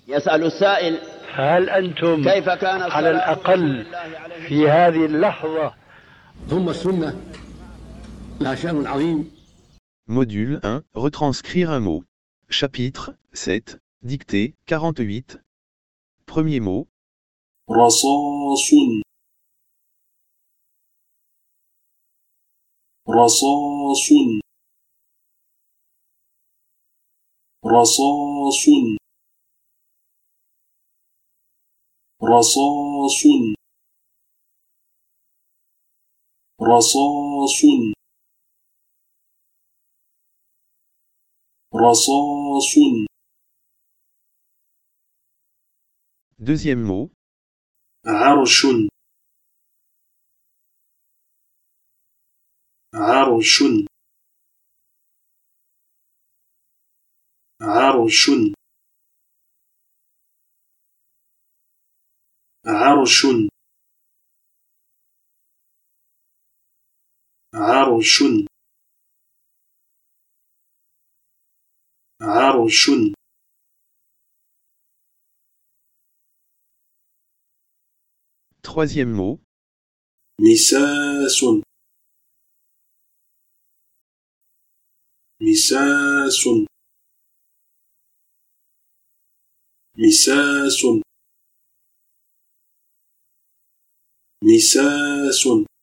يسأل السائل: هل أنتم كيف كان على الأقل في هذه اللحظة؟ ثم السنة لها شأن عظيم. Module 1, retranscrire un mot. Chapitre 7, dictée 48. Premier mot. رصاص رصاص رصاص رصاص رصاص رصاص. Deuxième mot. عرش عرش عرش عرش عرش عرش. Troisième mot. مساس مساس مساس مساس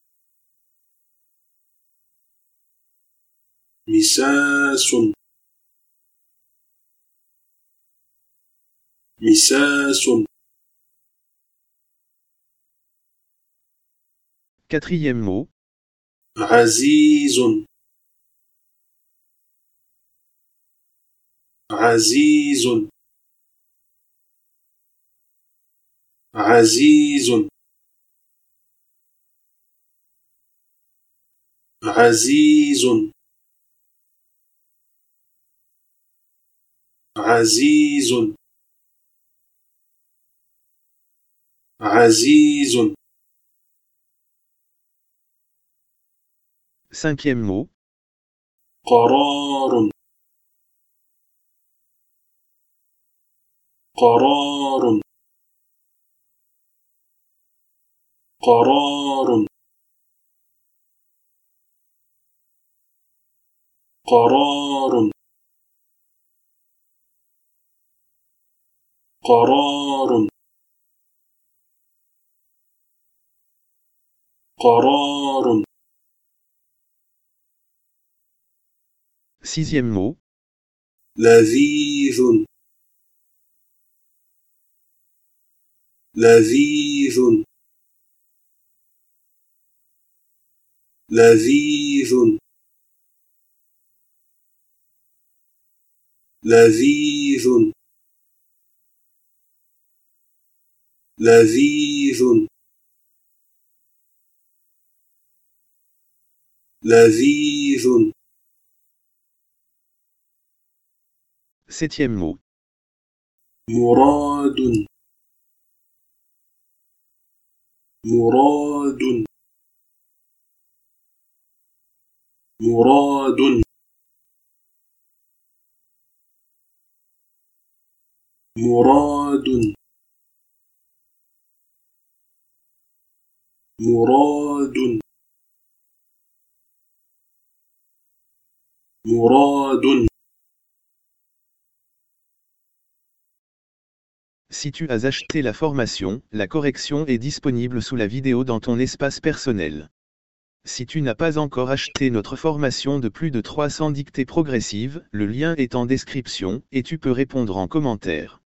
مساس مساس. Quatrième mot. عزيز عزيز عزيز عزيز عزيز عزيز. Cinquième mot. قرار قرار قرار قرار قرار قرار. Sixième mot. لذيذ لذيذ لذيذ لذيذ لذيذ لذيذ. Septième mot. مراد مراد مراد مراد مراد مراد. Si tu as acheté la formation, la correction est disponible sous la vidéo dans ton espace personnel. Si tu n'as pas encore acheté notre formation de plus de 300 dictées progressives, le lien est en description, et tu peux répondre en commentaire.